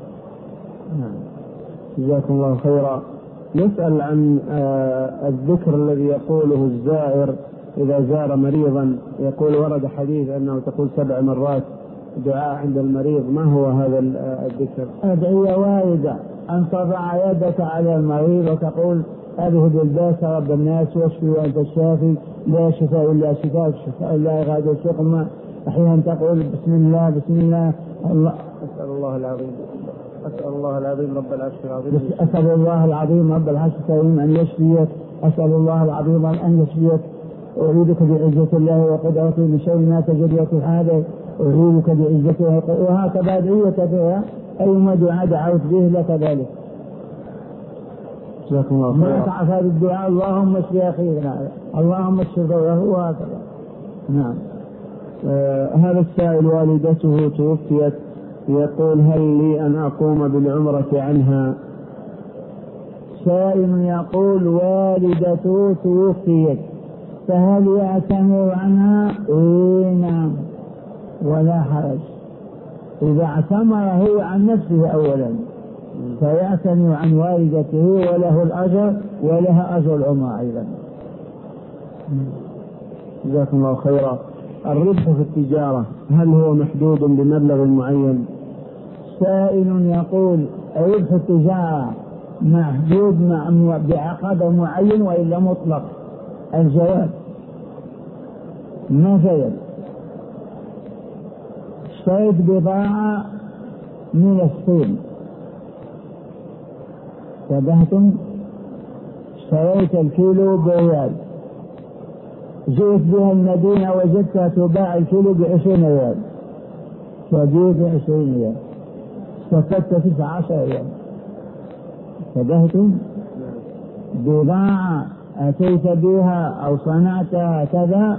جزاكم الله خيرا. نسأل عن الذكر الذي يقوله الزائر إذا زار مريضا، يقول ورد حديث أنه تقول 7 مرات دعاء عند المريض، ما هو هذا الذكر؟ أدعية واردة أن تضع يدك على المريض وتقول أذهب الباس رب الناس واشفي وأنت الشافي لا شفاء إلا شفاءك شفاء لا يغادر سقما. أحيانا تقول بسم الله بسم الله الله أسأل الله العظيم رب العرش العظيم أسأل الله العظيم رب العرش الكريم أن يشفيك، أسأل الله العظيم أن يشفيك، أعوذك بعزة الله وقدرته من شر ما تجد في حاله، أعوذك بعزته وهكذا أدعية كثيرة أيما دعاء دعوت به لك ذلك. ما تعرف هذا الدعاء اللهم اشف أخينا اللهم اشف ضره وهكذا. نعم. هذا السائل والدته توفيت، يقول هل لي أن أقوم بالعمرة عنها؟ سائل يقول والدته توفيت فهل يعتمر عنها؟ إيه نعم، ولا حرج. إذا اعتمر هو عن نفسه أولا فيعتمر عن والدته وله الأجر ولها أجر العمرة أيضا. جزاكم الله خيرا. الربح في التجارة هل هو محدود بمبلغ معين؟ سائل يقول ربح التجارة محدود بعقد معين وإلا مطلق؟ الجواب مثلا اشتريت بضاعة من الصين، تبهتم، اشتريت الكيلو بريال، جئت بها المدينة وجدتها تباع الكيلو ب20 ريال، فبيع ب20 ريال، استفدت 19 ريال. تبهتم، بضاعة أتيت بها أو صنعتها كذا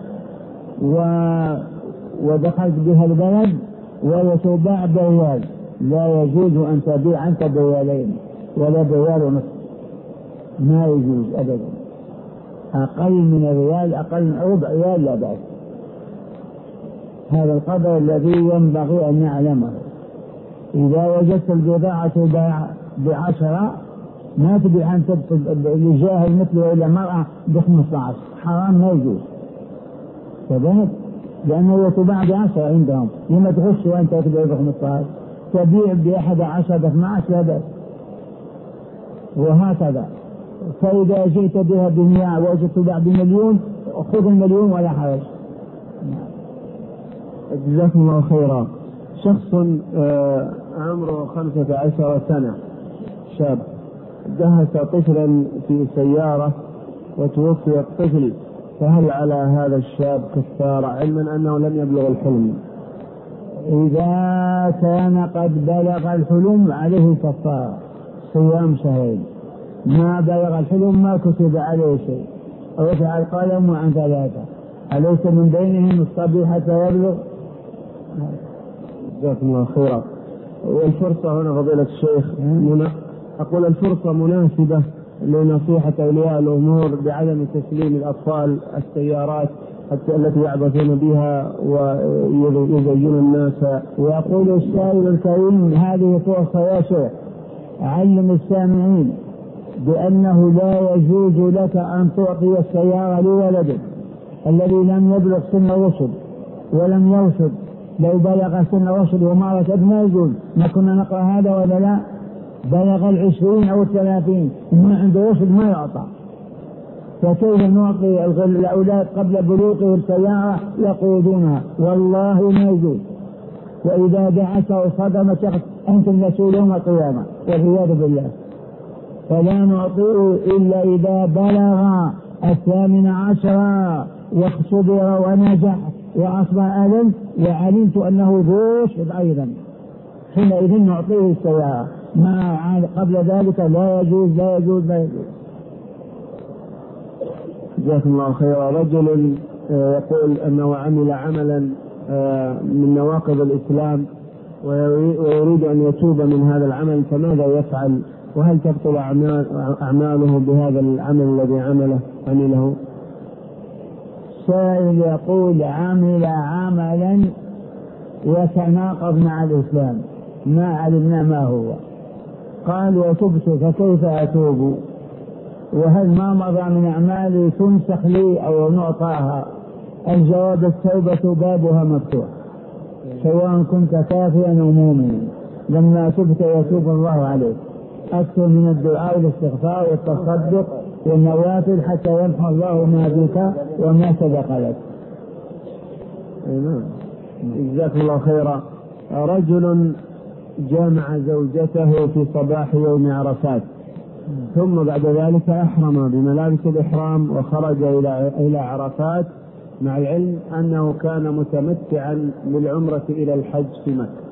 ودخلت بها البلد وتباع بريال، لا يجوز أن تبيع أنت بريالين ولا بريال ونصف، ما يجوز أبدا. أقل من الريال، أقل من ربع ريال لا بأس. هذا القدر الذي ينبغي أن نعلمه. إذا وجدت البضاعة ب10 ما تبيع أنت لجاهل مثله إلى مرأة ب15، حرام، ما يجوز. فبهت لأنه تباع ب10 عندهم، لما تغش وأنت تبيع ب15؟ تبيع ب11 ب12 لا بأس. وهكذا. فإذا جئت بها ب100 وجدت تباع ب1,000,000 خذ 1,000,000 ولا حرج. جزاكم الله خيرا. شخص عمره 15 سنة، شاب، دهس طفلا في سيارة وتوفي الطفل، فهل على هذا الشاب كفارة علما أنه لم يبلغ الحلم؟ إذا كان قد بلغ الحلم عليه كفارة صيام شهرين. ما بلغ الحلم ما كتب عليه شيء، رفع القلم عن 3، أليس من بينهم الصبي حتى يبلغ؟ جزاكم الله خيرا. والفرصة هنا فضيلة الشيخ أقول الفرصة مناسبة لنصيحة أولياء الأمور بعدم تسليم الأطفال السيارات التي يعبثون بها ويزين الناس. ويقول السائل الكريم هذه فرصة يا شيخ، علم السامعين بأنه لا يجوز لك أن تعطي السيارة لولدك الذي لم يبلغ سن الرشد ولم يرشد. لو بلغ سن الرشد وما رشد ما يجوز. ما كنا نقرأ هذا ولا لا؟ بلغ 20 أو 30 ما عنده رشد ما يعطى. فكيف نعطي الأولاد قبل بلوغه السيارة يقودونها؟ والله ما يجوز. وإذا دعسه صدمة شخص أنت المسؤول يوم القيامة والعياذ بالله. فلا نعطيه إلا إذا بلغ 18 واختبر ونجح وأصبح أذن وعلمت أنه ذو رشد أيضا، حينئذ نعطيه السيارة. ما قبل ذلك لا يجوز لا يجوز لا يجوز. جزاكم الله خيرا. رجل يقول أنه عمل عملا من نواقض الإسلام ويريد أن يتوب من هذا العمل، فماذا يفعل؟ وهل تبطل أعماله بهذا العمل الذي عمله؟ سائل يقول عمل عملا يتناقض مع الإسلام ما علمنا ما هو، قال وتبت فكيف أتوب؟ وهل ما مضى من أعمالي تنسخ لي أو نعطاها؟ الجواب التوبة بابها مفتوح سواء كنت كافيا أو مؤمنا. لما تبت يتوب الله عليك. أكثر من الدعاء والاستغفار والتصدق والنوافل حتى يمحو الله ما بك وما سبق لك. جزاكم الله خيرا. رجل جامع زوجته في صباح يوم عرفات ثم بعد ذلك أحرم بملابس الإحرام وخرج إلى عرفات مع العلم أنه كان متمتعا بالعمرة إلى الحج في مكة.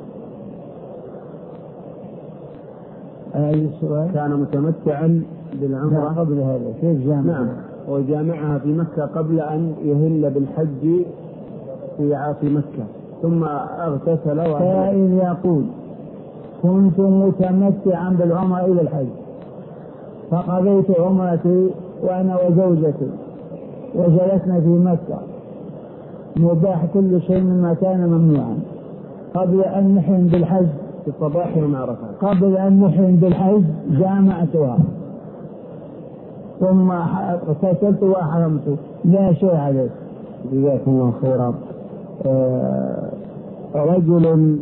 كان متمتعا بالعمرة قبل هذا كيف جامع؟ نعم، وجامعها في مكة قبل أن يهل بالحج في مكة ثم اغتسل. سائل يقول كنت متمتعا بالعمرة إلى الحج فقضيت عمرتي وأنا وزوجتي وجلسنا في مكة مباح كل شيء مما كان ممنوعا قبل أن نحرم بالحج في الصباح يوم عرفة. قبل أن نحرم بالحج جامعتها ثم اغتسلت وحرمت لا شيء عليه. جزاكم الله خيرا. رجل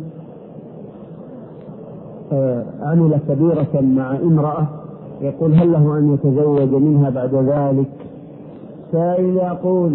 عمل كبيرة مع امرأة يقول هل له أن يتزوج منها بعد ذلك؟ سائل يقول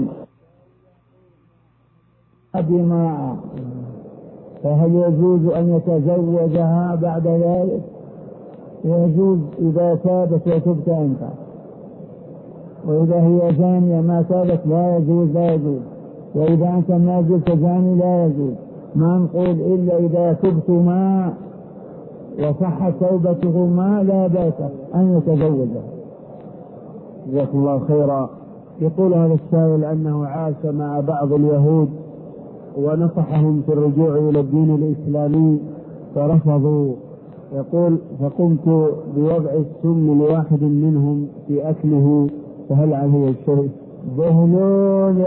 بامرأة فهل يجوز أن يتزوجها بعد ذلك؟ يجوز إذا تابت وتبت أنت، وإذا هي زانية ما تابت لا يجوز لا يجوز، وإذا أنت ما زلت زاني لا يجوز. ما نقول إلا إذا تبتما وصحت توبتهما لا بأس أن يتزوجها. جزاكم الله خيرا. يقول هذا السائل أنه عاش مع بعض اليهود ونصحهم في الرجوع إلى الدين الإسلامي فرفضوا. يقول فقمت بوضع السم لواحد منهم في أكله فهل عليه الشيء؟ بهلول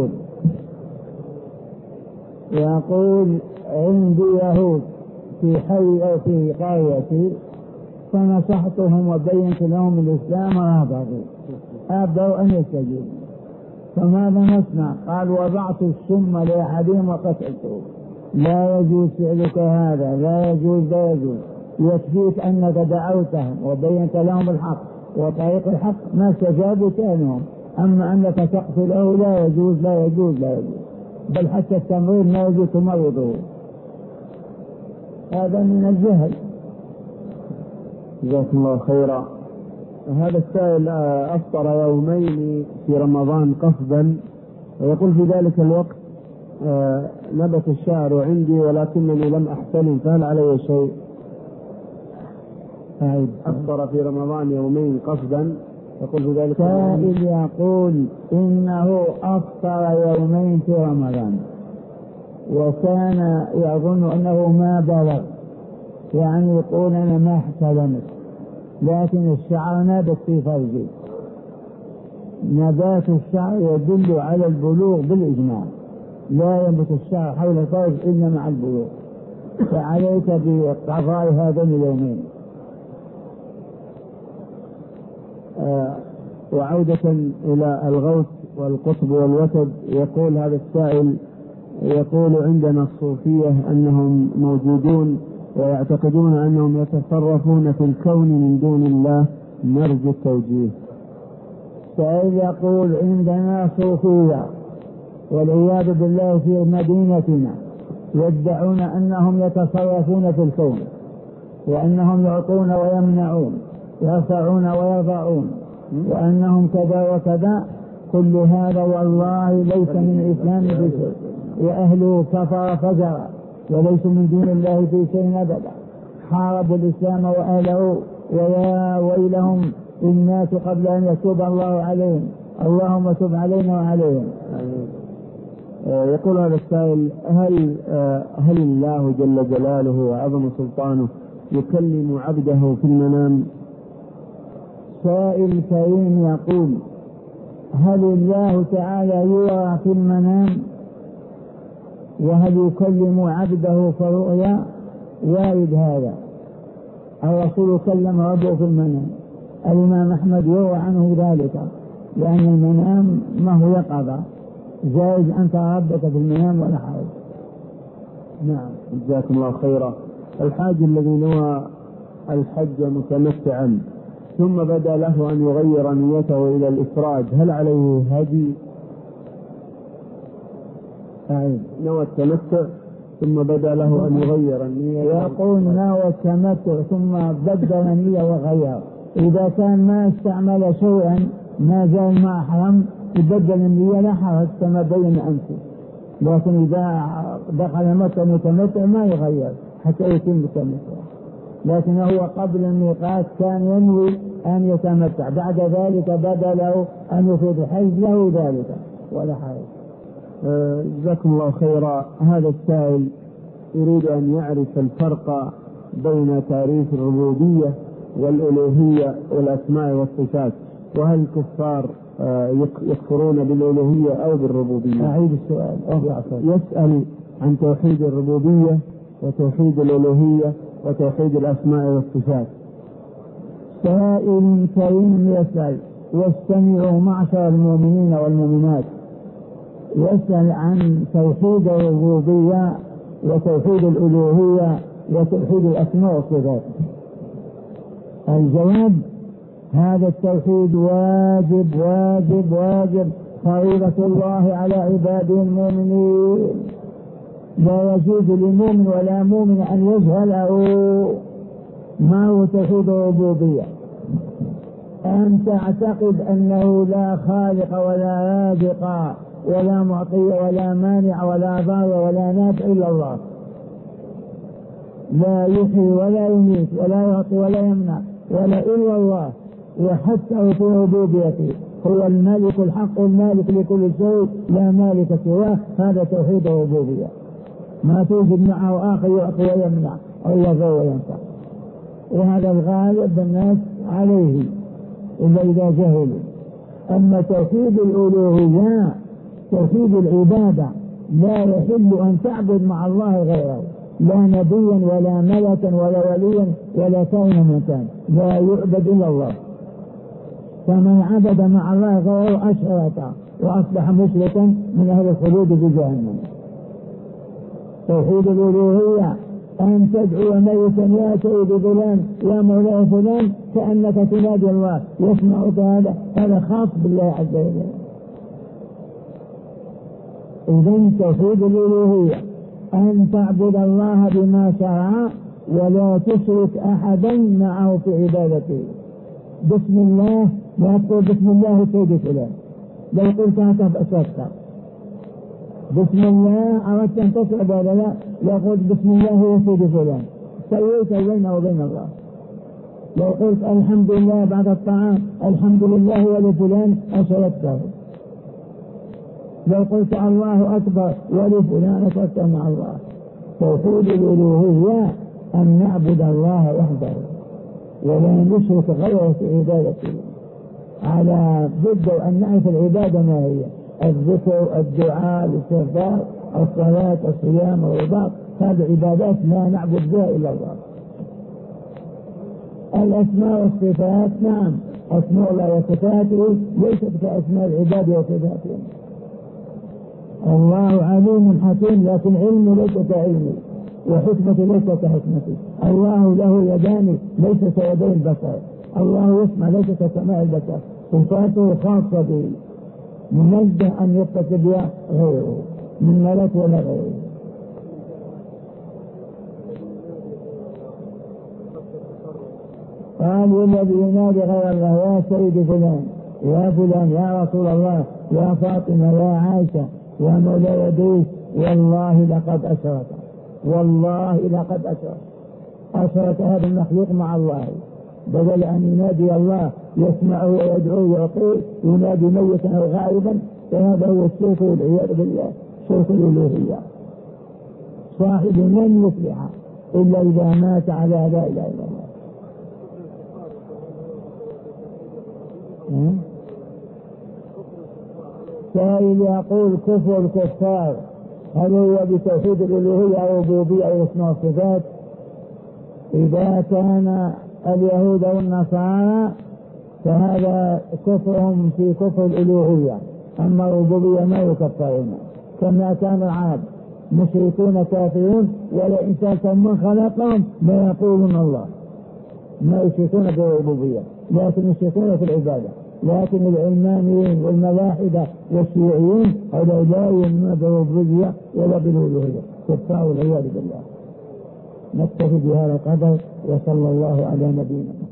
يقول عندي يهود في حي أو في قريتي فنصحتهم وبينت لهم الإسلام ورفضوا أبوا أن يستجيبوا، فماذا نصنع؟ قال وضعت السم لأحدهم وقتلته. لا يجوز فعلك هذا، لا يجوز لا يجوز. يكفيك أنك دعوتهم وبينت لهم الحق وطريق الحق ما استجابوا كانهم، أما أنك تقتله لا يجوز لا يجوز لا يجوز، بل حتى التمريض لا يجوز تمرضه، هذا من الجهل. جزاكم الله خيرا. هذا السائل أفطر يومين في رمضان قصدا ويقول في ذلك الوقت نبت الشعر عندي ولكنني لم أحتلم فهل علي شيء؟ أفطر في رمضان يومين قصدا يقول في ذلك سائل يقول إنه أفطر يومين في رمضان وكان يظن أنه ما بلغ، يعني يقول أنا ما احتلمت، لكن الشعر نبت في فرجي. نبات الشعر يدل على البلوغ بالإجماع، لا ينبت الشعر حول الفرج إلا مع البلوغ، فعليك بقضاء هذين اليومين. وعودة إلى الغوث والقطب والوتد، يقول هذا السائل يقول عندنا الصوفية أنهم موجودون ويعتقدون أنهم يتصرفون في الكون من دون الله، نرجو التوجيه. سائل يقول عندنا صوفية والعياذ بالله في مدينتنا يدعون أنهم يتصرفون في الكون وأنهم يعطون ويمنعون يرفعون ويرفعون وأنهم كذا وكذا. كل هذا والله ليس من الإسلام في شيء، وأهله كفر فجر وليسوا من دون الله في شيء أبدا، حاربوا الإسلام وأهله ويا ويلهم الناس قبل أن يتوب الله عليهم، اللهم تب علينا وعليهم. يقول هذا السائل هل الله جل جلاله وعظم سلطانه يكلم عبده في المنام؟ سائل كريم يقول هل الله تعالى يرى في المنام وهل يكلم عبده في الرؤيا؟ وارد هذا، الرسول كلم ربه في المنام، الإمام أحمد يروى عنه ذلك، لأن المنام ما هو يقظة، جائز أن ترى ربك في المنام ولا حرج. نعم جزاكم الله خيرا. الحاج الذي نوى الحج متمتعا ثم بدا له أن يغير نيته إلى الإفراد هل عليه هدي؟ نوى التمتع ثم بدا له أن يغير النية. يقول نوى التمتع ثم بدل النية وغير، إذا كان ما استعمل شيئا ما زال ما أحرم يبدل النية لا حرج كما بين أنت، لكن إذا دخل مكة متمتع ما يغير حتى يتم التمتع، لكن هو قبل الميقات كان ينوي أن يتمتع، بعد ذلك بدا له أن يفيد الحج له ذلك ولا حرج. جزاكم الله خيرا. هذا السائل يريد أن يعرف الفرق بين تعريف الربوبية والألوهية والأسماء والصفات، وهل الكفار يكفرون بالألوهية أو بالربوبية. أعيد السؤال. يسأل عن توحيد الربوبية وتوحيد الألوهية وتوحيد الأسماء والصفات. سائل كريم يسأل، واستمعوا معشر المؤمنين والمؤمنات، يسأل عن توحيد الربوبية وتوحيد الألوهية وتوحيد الأسماء والصفات. الجواب: هذا التوحيد واجب واجب واجب، فريضة الله على عباده المؤمنين، لا يجوز لمؤمن ولا مؤمن أن يجهله ما هو توحيد الربوبية. أن تعتقد أنه لا خالق ولا رازق ولا معطي ولا مانع ولا ضار ولا نافع إلا الله، لا يحيي ولا يميت ولا يعطي ولا يمنع ولا إلا الله، وحتى في ربوبيته هو الملك الحق المالك لكل شيء لا مالك سواه. هذا توحيد الربوبية، ما توجد معه آخر يعطي ويمنع أو يضر وينفع، وهذا الغالب الناس عليه إلا إذا جهلوا. أما توحيد الألوهية توحيد العبادة، لا يحل أن تعبد مع الله غيره، لا نبيا ولا ملكا ولا وليا ولا كائنا من كان، لا يعبد إلا الله. فمن عبد مع الله غيره أشرك وأصبح مشركا من أهل الخلود في جهنم. توحيد الألوهية أن تدعو ميتا يا سيد فلان يا مولاي فلان كأنك تنادي الله يسمعك، هذا خاص بالله عز وجل. إذن توحيد الألوهية أن تعبد الله بما شرع ولا تشرك أحدا معه في عبادته. بسم الله، لا تقول بسم الله سيد فلان، لو قلت هكذا أشركت. بسم الله أردت أن تشرب ولا لا، يقول بسم الله يا سيد فلان، سويت بينه وبين الله. لو قلت الحمد لله بعد الطعام الحمد لله ولفلان أشركته. لو قلت الله أكبر ولفلان أشركت مع الله. توحيد الألوهية أن نعبد الله وحده ولا نشرك غيره في عبادته، على ضد أن نعرف العبادة ما هي: الذكر، الدعاء، الاستغفار، الصلاة، الصيام، الرباط، هذه عبادات لا نعبد بها إلا الله. الأسماء والصفات نعم، أسماء الله وصفاته ليست كأسماء العباد وصفاتهم. الله عليم حكيم، لكن علمه ليس كعلمي وحكمته ليس كحكمتي. الله له يدان ليس كيدي البشر، الله يسمع ليس كسماع البشر، صفاته خاصة به، منزه أن يتصف بها غيره من ملك ولا غيره. قال: والذي ينادي غير الله يا سيد فلان يا فلان يا رسول الله يا فاطمة يا عائشة يا مولاي يديك، والله لقد أشرك، والله لقد أشرك. أشرك هذا المخلوق مع الله، بدل أن ينادي الله يسمعه ويدعوه ويعطيه ينادي ميتا أو غائبا، فهذا هو الشرك والعياذ بالله، شرك الألوهية. صاحب لن يفلح إلا إذا مات على لا إله إلا الله. سائل يقول: كفر الكفار هل هو بتوحيد الألوهية أو الربوبية أو الأسماء والصفات؟ إذا كان اليهود والنصارى فهذا كفرهم في كفر الألوهية، أما الربوبية ما يكفرون، كما كان العرب مشركون كافرون، ولئن سألتهم من خلقهم لا يقولون الله، ما يشركون بالربوبية لكن يشركون في العبادة. لكن العلمانيين والملاحدة والشيوعيين هؤلاء لا يؤمنون بالربوبية ولا بالألوهية، كفار والعياذ بالله. نكتفي بهذا القدر، وصلى الله على نبينا.